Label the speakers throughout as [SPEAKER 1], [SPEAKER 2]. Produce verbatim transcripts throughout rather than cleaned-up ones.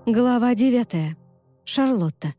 [SPEAKER 1] Глава девятая. Шарлотта.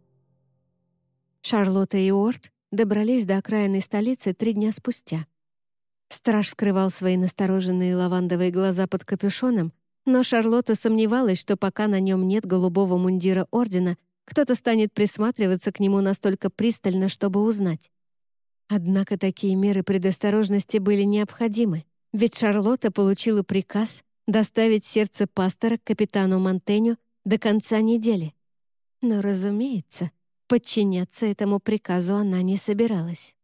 [SPEAKER 1] Шарлотта и Уорд добрались до окраинной столицы три дня спустя. Страж скрывал свои настороженные лавандовые глаза под капюшоном, но Шарлотта сомневалась, что пока на нем нет голубого мундира Ордена, кто-то станет присматриваться к нему настолько пристально, чтобы узнать. Однако такие меры предосторожности были необходимы, ведь Шарлотта получила приказ доставить сердце пастора к капитану Монтеню до конца недели. Но, разумеется, подчиняться этому приказу она не собиралась.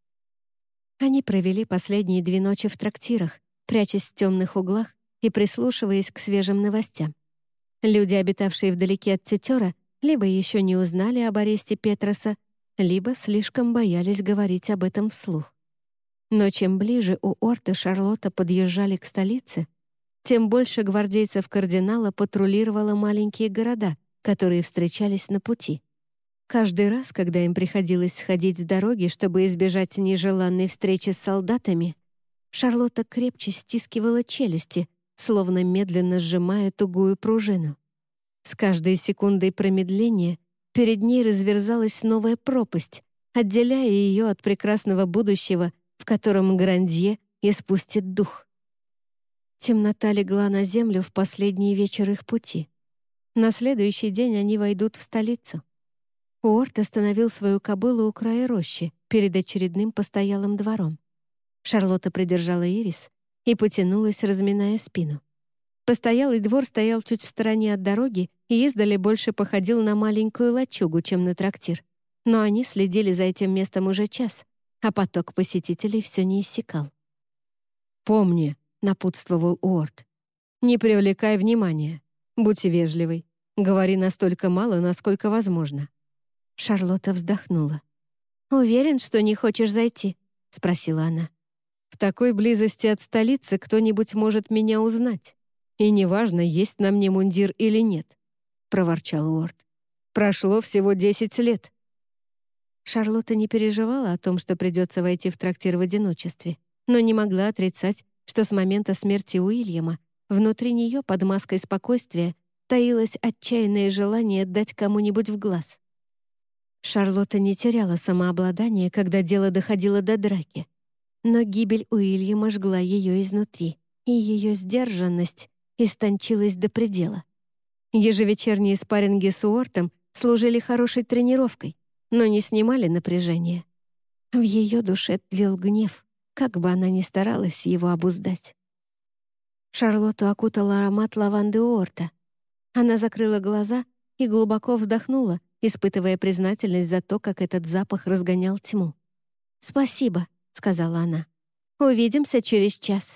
[SPEAKER 1] Они провели последние две ночи в трактирах, прячась в темных углах и прислушиваясь к свежим новостям. Люди, обитавшие вдалеке от тетера, либо еще не узнали об аресте Петроса, либо слишком боялись говорить об этом вслух. Но чем ближе Уорд и Шарлотта подъезжали к столице, тем больше гвардейцев кардинала патрулировало маленькие города, которые встречались на пути. Каждый раз, когда им приходилось сходить с дороги, чтобы избежать нежеланной встречи с солдатами, Шарлотта крепче стискивала челюсти, словно медленно сжимая тугую пружину. С каждой секундой промедления перед ней разверзалась новая пропасть, отделяя ее от прекрасного будущего, в котором Грандье испустит дух. Темнота легла на землю в последний вечер их пути. На следующий день они войдут в столицу. Уорд остановил свою кобылу у края рощи, перед очередным постоялым двором. Шарлотта придержала Ирис и потянулась, разминая спину. Постоялый двор стоял чуть в стороне от дороги и издали больше походил на маленькую лачугу, чем на трактир. Но они следили за этим местом уже час, а поток посетителей все не иссякал. «Помни», — напутствовал Уорд, — «не привлекай внимания. Будь вежливой. Говори настолько мало, насколько возможно». Шарлотта вздохнула. «Уверен, что не хочешь зайти?» — спросила она. «В такой близости от столицы кто-нибудь может меня узнать. И неважно, есть на мне мундир или нет», — проворчал Уорд. «Прошло всего десять лет». Шарлотта не переживала о том, что придется войти в трактир в одиночестве, но не могла отрицать, что с момента смерти Уильяма внутри нее под маской спокойствия таилось отчаянное желание дать кому-нибудь в глаз. Шарлотта не теряла самообладание, когда дело доходило до драки. Но гибель Уильяма жгла ее изнутри, и ее сдержанность истончилась до предела. Ежевечерние спарринги с Уортом служили хорошей тренировкой, но не снимали напряжения. В ее душе тлел гнев, как бы она ни старалась его обуздать. Шарлотту окутал аромат лаванды Уорта. Она закрыла глаза и глубоко вздохнула, испытывая признательность за то, как этот запах разгонял тьму. «Спасибо», — сказала она. «Увидимся через час».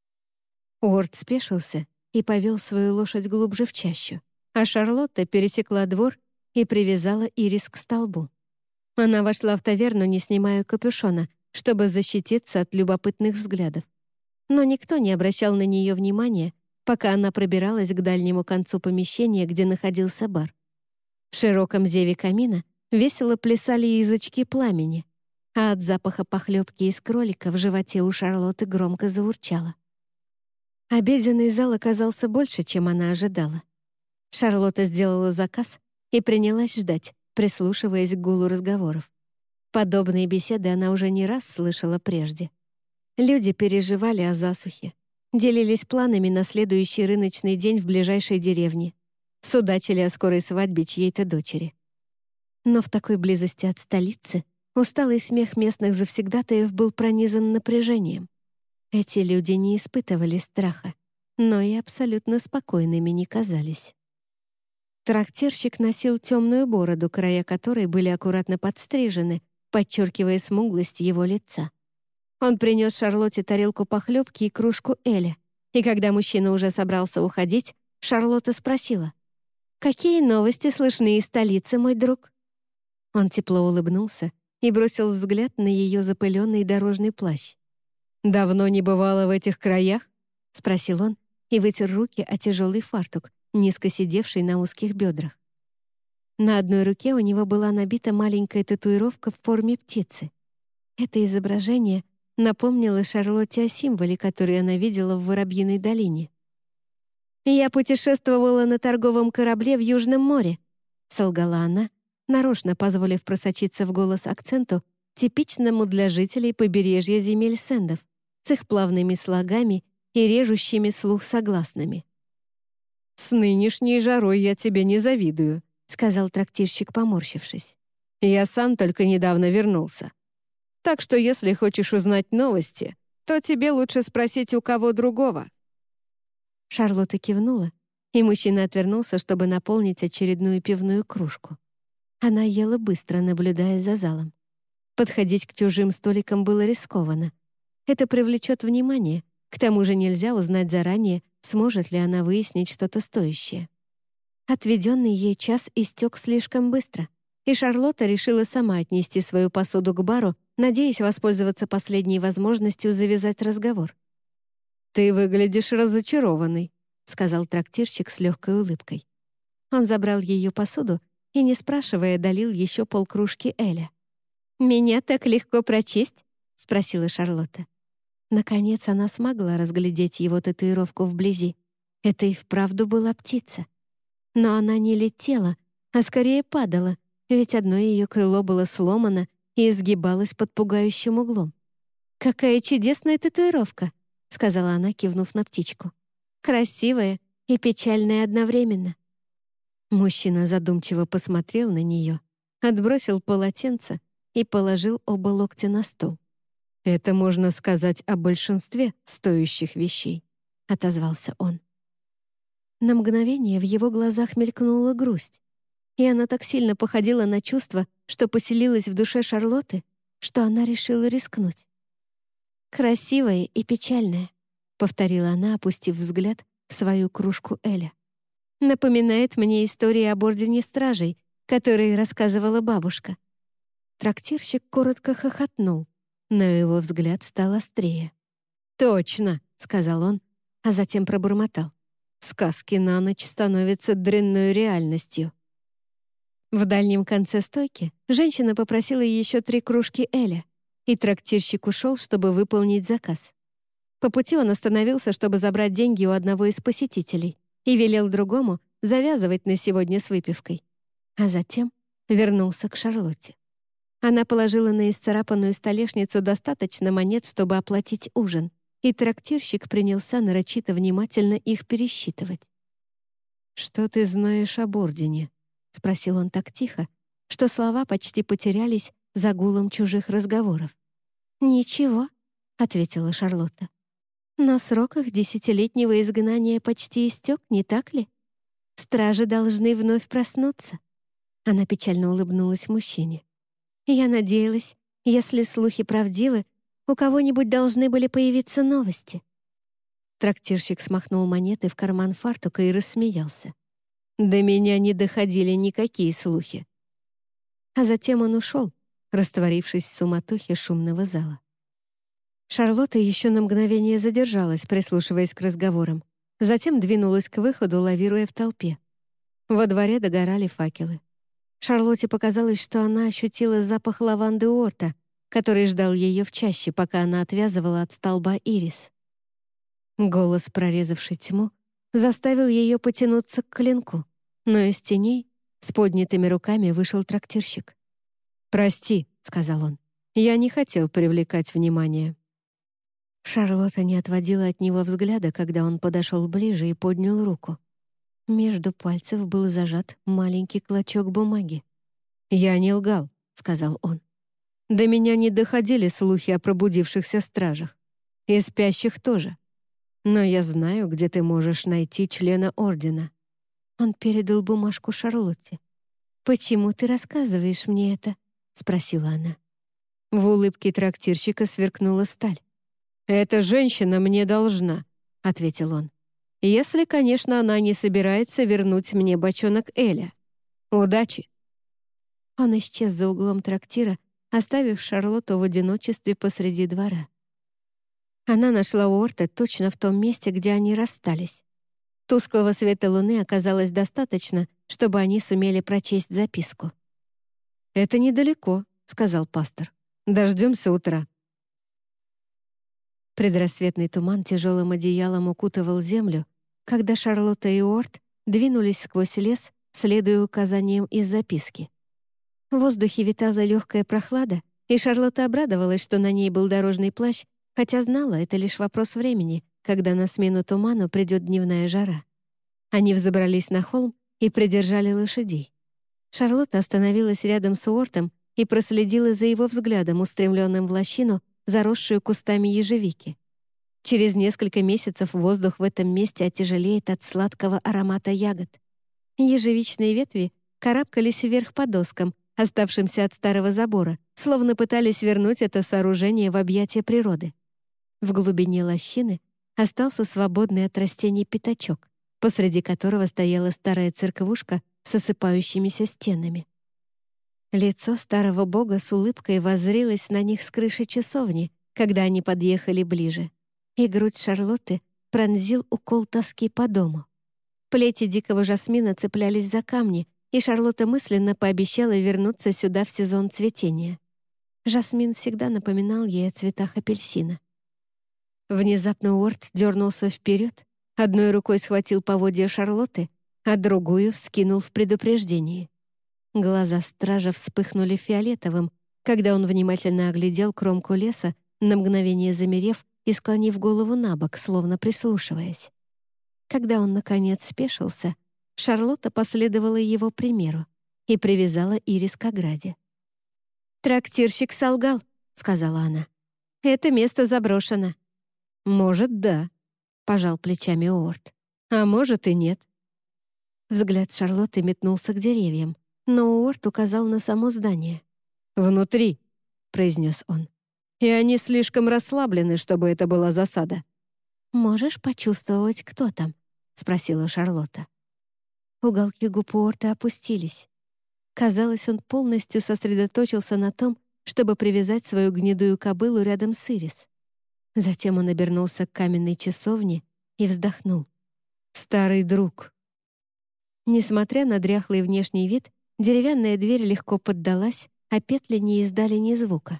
[SPEAKER 1] Уорд спешился и повел свою лошадь глубже в чащу, а Шарлотта пересекла двор и привязала Ирис к столбу. Она вошла в таверну, не снимая капюшона, чтобы защититься от любопытных взглядов. Но никто не обращал на нее внимания, пока она пробиралась к дальнему концу помещения, где находился бар. В широком зеве камина весело плясали язычки пламени, а от запаха похлебки из кролика в животе у Шарлотты громко заурчало. Обеденный зал оказался больше, чем она ожидала. Шарлотта сделала заказ и принялась ждать, прислушиваясь к гулу разговоров. Подобные беседы она уже не раз слышала прежде. Люди переживали о засухе, делились планами на следующий рыночный день в ближайшей деревне, судачили о скорой свадьбе чьей-то дочери. Но в такой близости от столицы усталый смех местных завсегдатаев был пронизан напряжением. Эти люди не испытывали страха, но и абсолютно спокойными не казались. Трактирщик носил темную бороду, края которой были аккуратно подстрижены, подчеркивая смуглость его лица. Он принес Шарлотте тарелку похлебки и кружку эля, и когда мужчина уже собрался уходить, Шарлотта спросила: «Какие новости слышны из столицы, мой друг?» Он тепло улыбнулся и бросил взгляд на ее запыленный дорожный плащ. «Давно не бывало в этих краях?» — спросил он и вытер руки о тяжелый фартук, низко сидевший на узких бедрах. На одной руке у него была набита маленькая татуировка в форме птицы. Это изображение напомнило Шарлотте о символе, который она видела в Воробьиной долине. «Я путешествовала на торговом корабле в Южном море», — солгала она, нарочно позволив просочиться в голос акценту, типичному для жителей побережья земель Сэндов, с их плавными слогами и режущими слух согласными. «С нынешней жарой я тебе не завидую», — сказал трактирщик, поморщившись. «Я сам только недавно вернулся. Так что если хочешь узнать новости, то тебе лучше спросить у кого другого». Шарлотта кивнула, и мужчина отвернулся, чтобы наполнить очередную пивную кружку. Она ела быстро, наблюдая за залом. Подходить к чужим столикам было рискованно. Это привлечет внимание, к тому же нельзя узнать заранее, сможет ли она выяснить что-то стоящее. Отведенный ей час истек слишком быстро, и Шарлотта решила сама отнести свою посуду к бару, надеясь воспользоваться последней возможностью завязать разговор. «Ты выглядишь разочарованной», — сказал трактирщик с легкой улыбкой. Он забрал ее посуду и, не спрашивая, долил еще полкружки эля. «Меня так легко прочесть?» — спросила Шарлотта. Наконец она смогла разглядеть его татуировку вблизи. Это и вправду была птица. Но она не летела, а скорее падала, ведь одно ее крыло было сломано и изгибалось под пугающим углом. «Какая чудесная татуировка!» — сказала она, кивнув на птичку. «Красивая и печальная одновременно». Мужчина задумчиво посмотрел на нее, отбросил полотенце и положил оба локтя на стол. «Это можно сказать о большинстве стоящих вещей», — отозвался он. На мгновение в его глазах мелькнула грусть, и она так сильно походила на чувство, что поселилось в душе Шарлотты, что она решила рискнуть. «Красивая и печальная», — повторила она, опустив взгляд в свою кружку эля. «Напоминает мне истории об Ордене Стражей, которые рассказывала бабушка». Трактирщик коротко хохотнул, но его взгляд стал острее. «Точно», — сказал он, а затем пробормотал. «Сказки на ночь становятся дрянной реальностью». В дальнем конце стойки женщина попросила еще три кружки эля, и трактирщик ушел, чтобы выполнить заказ. По пути он остановился, чтобы забрать деньги у одного из посетителей, и велел другому завязывать на сегодня с выпивкой. А затем вернулся к Шарлотте. Она положила на исцарапанную столешницу достаточно монет, чтобы оплатить ужин, и трактирщик принялся нарочито внимательно их пересчитывать. «Что ты знаешь об Ордене?» — спросил он так тихо, что слова почти потерялись за гулом чужих разговоров. «Ничего», — ответила Шарлотта. «Но срок их десятилетнего изгнания почти истек, не так ли? Стражи должны вновь проснуться». Она печально улыбнулась мужчине. «Я надеялась, если слухи правдивы, у кого-нибудь должны были появиться новости». Трактирщик смахнул монеты в карман фартука и рассмеялся. «До меня не доходили никакие слухи». А затем он ушел, растворившись в суматохе шумного зала. Шарлотта еще на мгновение задержалась, прислушиваясь к разговорам, затем двинулась к выходу, лавируя в толпе. Во дворе догорали факелы. Шарлотте показалось, что она ощутила запах лаванды Орта, который ждал ее в чаще, пока она отвязывала от столба ирис. Голос, прорезавший тьму, заставил ее потянуться к клинку, но из теней с поднятыми руками вышел трактирщик. «Прости», — сказал он, — «я не хотел привлекать внимание». Шарлотта не отводила от него взгляда, когда он подошел ближе и поднял руку. Между пальцев был зажат маленький клочок бумаги. «Я не лгал», — сказал он. «До меня не доходили слухи о пробудившихся стражах. И спящих тоже. Но я знаю, где ты можешь найти члена Ордена». Он передал бумажку Шарлотте. «Почему ты рассказываешь мне это?» — спросила она. В улыбке трактирщика сверкнула сталь. «Эта женщина мне должна», — ответил он. «Если, конечно, она не собирается вернуть мне бочонок эля. Удачи!» Он исчез за углом трактира, оставив Шарлотту в одиночестве посреди двора. Она нашла Уорта точно в том месте, где они расстались. Тусклого света луны оказалось достаточно, чтобы они сумели прочесть записку. «Это недалеко», — сказал пастор. «Дождемся утра». Предрассветный туман тяжелым одеялом укутывал землю, когда Шарлотта и Уорт двинулись сквозь лес, следуя указаниям из записки. В воздухе витала легкая прохлада, и Шарлотта обрадовалась, что на ней был дорожный плащ, хотя знала, это лишь вопрос времени, когда на смену туману придет дневная жара. Они взобрались на холм и придержали лошадей. Шарлотта остановилась рядом с Уортом и проследила за его взглядом, устремленным в лощину, заросшую кустами ежевики. Через несколько месяцев воздух в этом месте отяжелеет от сладкого аромата ягод. Ежевичные ветви карабкались вверх по доскам, оставшимся от старого забора, словно пытались вернуть это сооружение в объятия природы. В глубине лощины остался свободный от растений пятачок, посреди которого стояла старая церквушка с осыпающимися стенами. Лицо старого бога с улыбкой воззрилось на них с крыши часовни, когда они подъехали ближе, и грудь Шарлотты пронзил укол тоски по дому. Плети дикого жасмина цеплялись за камни, и Шарлотта мысленно пообещала вернуться сюда в сезон цветения. Жасмин всегда напоминал ей о цветах апельсина. Внезапно Уорт дернулся вперед, одной рукой схватил поводья Шарлотты, а другую вскинул в предупреждении. Глаза стража вспыхнули фиолетовым, когда он внимательно оглядел кромку леса, на мгновение замерев и склонив голову на бок, словно прислушиваясь. Когда он, наконец, спешился, Шарлотта последовала его примеру и привязала Ирис к ограде. «Трактирщик солгал», — сказала она. «Это место заброшено». «Может, да», — пожал плечами Уорт. «А может и нет». Взгляд Шарлотты метнулся к деревьям, но Уорт указал на само здание. «Внутри», — произнес он. «И они слишком расслаблены, чтобы это была засада». «Можешь почувствовать, кто там?» — спросила Шарлотта. Уголки губ Уорта опустились. Казалось, он полностью сосредоточился на том, чтобы привязать свою гнедую кобылу рядом с Ирис. Затем он обернулся к каменной часовне и вздохнул. «Старый друг». Несмотря на дряхлый внешний вид, деревянная дверь легко поддалась, а петли не издали ни звука.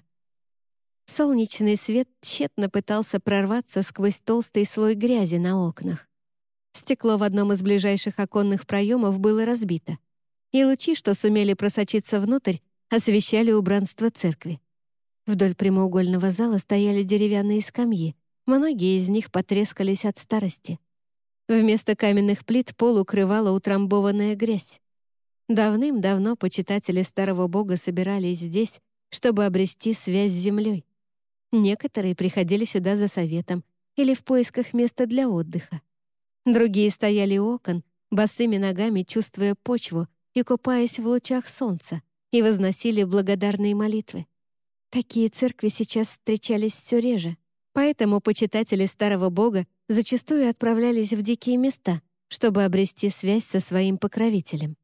[SPEAKER 1] Солнечный свет тщетно пытался прорваться сквозь толстый слой грязи на окнах. Стекло в одном из ближайших оконных проемов было разбито, и лучи, что сумели просочиться внутрь, освещали убранство церкви. Вдоль прямоугольного зала стояли деревянные скамьи, многие из них потрескались от старости. Вместо каменных плит пол укрывала утрамбованная грязь. Давным-давно почитатели старого бога собирались здесь, чтобы обрести связь с землей. Некоторые приходили сюда за советом или в поисках места для отдыха. Другие стояли у окон, босыми ногами чувствуя почву и купаясь в лучах солнца, и возносили благодарные молитвы. Такие церкви сейчас встречались все реже, поэтому почитатели старого бога зачастую отправлялись в дикие места, чтобы обрести связь со своим покровителем.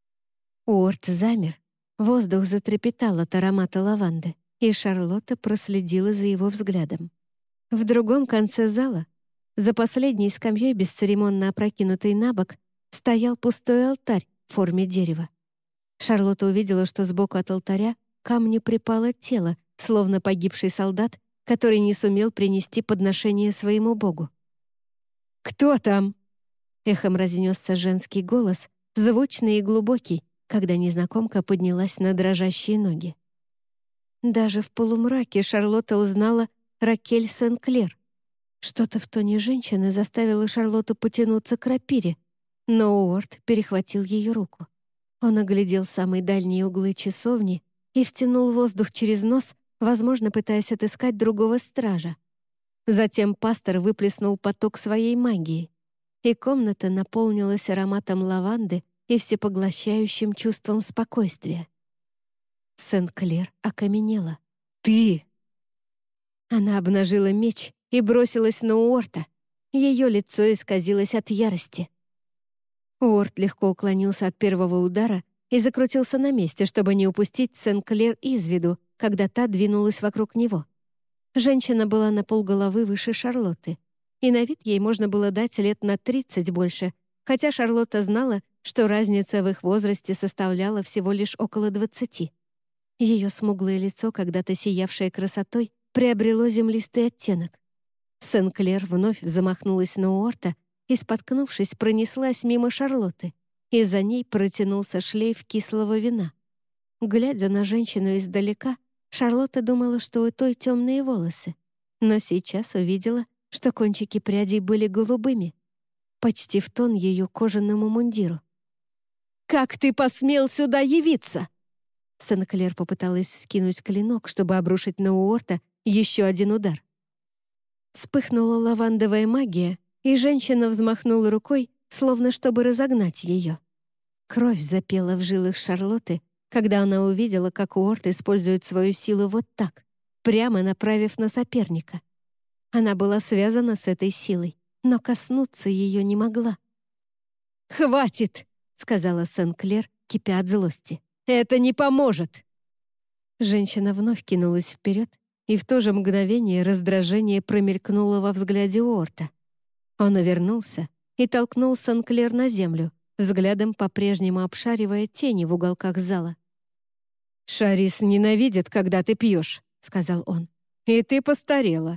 [SPEAKER 1] Уорт замер, воздух затрепетал от аромата лаванды, и Шарлотта проследила за его взглядом. В другом конце зала, за последней скамьей, бесцеремонно опрокинутой на бок, стоял пустой алтарь в форме дерева. Шарлотта увидела, что сбоку от алтаря к камню припало тело, словно погибший солдат, который не сумел принести подношение своему богу. «Кто там?» — эхом разнесся женский голос, звучный и глубокий, когда незнакомка поднялась на дрожащие ноги. Даже в полумраке Шарлотта узнала Ракель Сен-Клер. Что-то в тоне женщины заставило Шарлотту потянуться к рапире, но Уорт перехватил ее руку. Он оглядел самые дальние углы часовни и втянул воздух через нос, возможно, пытаясь отыскать другого стража. Затем пастор выплеснул поток своей магии, и комната наполнилась ароматом лаванды и всепоглощающим чувством спокойствия. Сен-Клер окаменела. «Ты!» Она обнажила меч и бросилась на Уорта. Ее лицо исказилось от ярости. Уорт легко уклонился от первого удара и закрутился на месте, чтобы не упустить Сен-Клер из виду, когда та двинулась вокруг него. Женщина была на полголовы выше Шарлотты, и на вид ей можно было дать лет на тридцать больше, хотя Шарлотта знала, что разница в их возрасте составляла всего лишь около двадцати. Ее смуглое лицо, когда-то сиявшее красотой, приобрело землистый оттенок. Сен-Клер вновь замахнулась на Уорта, и, споткнувшись, пронеслась мимо Шарлотты, и за ней протянулся шлейф кислого вина. Глядя на женщину издалека, Шарлотта думала, что у той темные волосы, но сейчас увидела, что кончики прядей были голубыми, почти в тон ее кожаному мундиру. «Как ты посмел сюда явиться?» Сен-Клер попыталась скинуть клинок, чтобы обрушить на Уорта еще один удар. Вспыхнула лавандовая магия, и женщина взмахнула рукой, словно чтобы разогнать ее. Кровь запела в жилах Шарлотты, когда она увидела, как Уорт использует свою силу вот так, прямо направив на соперника. Она была связана с этой силой, но коснуться ее не могла. «Хватит!» — сказала Сен-Клер, кипя от злости. «Это не поможет!» Женщина вновь кинулась вперед, и в то же мгновение раздражение промелькнуло во взгляде Уорта. Он увернулся и толкнул Сен-Клер на землю, взглядом по-прежнему обшаривая тени в уголках зала. «Шарис ненавидит, когда ты пьешь», — сказал он. «И ты постарела».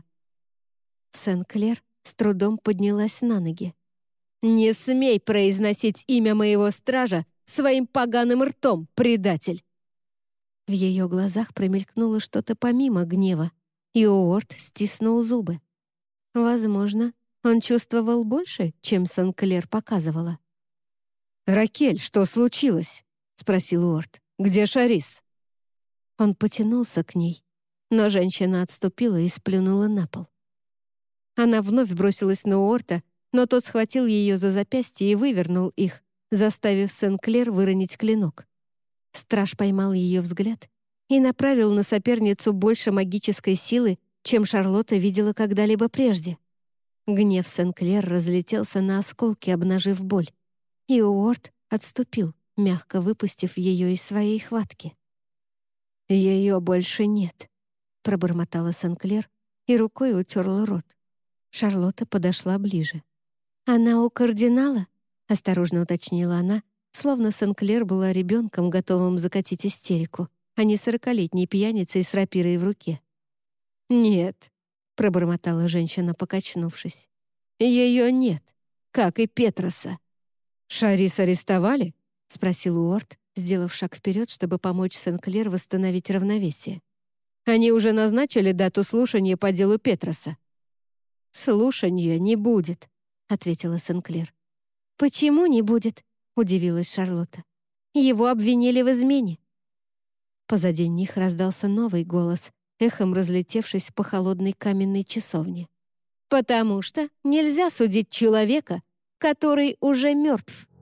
[SPEAKER 1] Сен-Клер с трудом поднялась на ноги. «Не смей произносить имя моего стража своим поганым ртом, предатель!» В ее глазах промелькнуло что-то помимо гнева, и Уорт стиснул зубы. Возможно, он чувствовал больше, чем Сен-Клер показывала. «Ракель, что случилось?» — спросил Уорт. «Где Шарис?» Он потянулся к ней, но женщина отступила и сплюнула на пол. Она вновь бросилась на Уорта, но тот схватил ее за запястье и вывернул их, заставив Сен-Клер выронить клинок. Страж поймал ее взгляд и направил на соперницу больше магической силы, чем Шарлотта видела когда-либо прежде. Гнев Сен-Клер разлетелся на осколки, обнажив боль, и Уорт отступил, мягко выпустив ее из своей хватки. «Ее больше нет», — пробормотала Сен-Клер и рукой утерла рот. Шарлотта подошла ближе. «Она у кардинала?» — осторожно уточнила она, словно Сен-Клер была ребенком, готовым закатить истерику, а не сорокалетней пьяницей с рапирой в руке. «Нет», — пробормотала женщина, покачнувшись. «Ее нет, как и Петроса». «Шарис арестовали?» — спросил Уорт, сделав шаг вперед, чтобы помочь Сен-Клер восстановить равновесие. «Они уже назначили дату слушания по делу Петроса». «Слушания не будет», — ответила Сен-Клер. «Почему не будет?» — удивилась Шарлотта. «Его обвинили в измене». Позади них раздался новый голос, эхом разлетевшись по холодной каменной часовне. «Потому что нельзя судить человека, который уже мертв».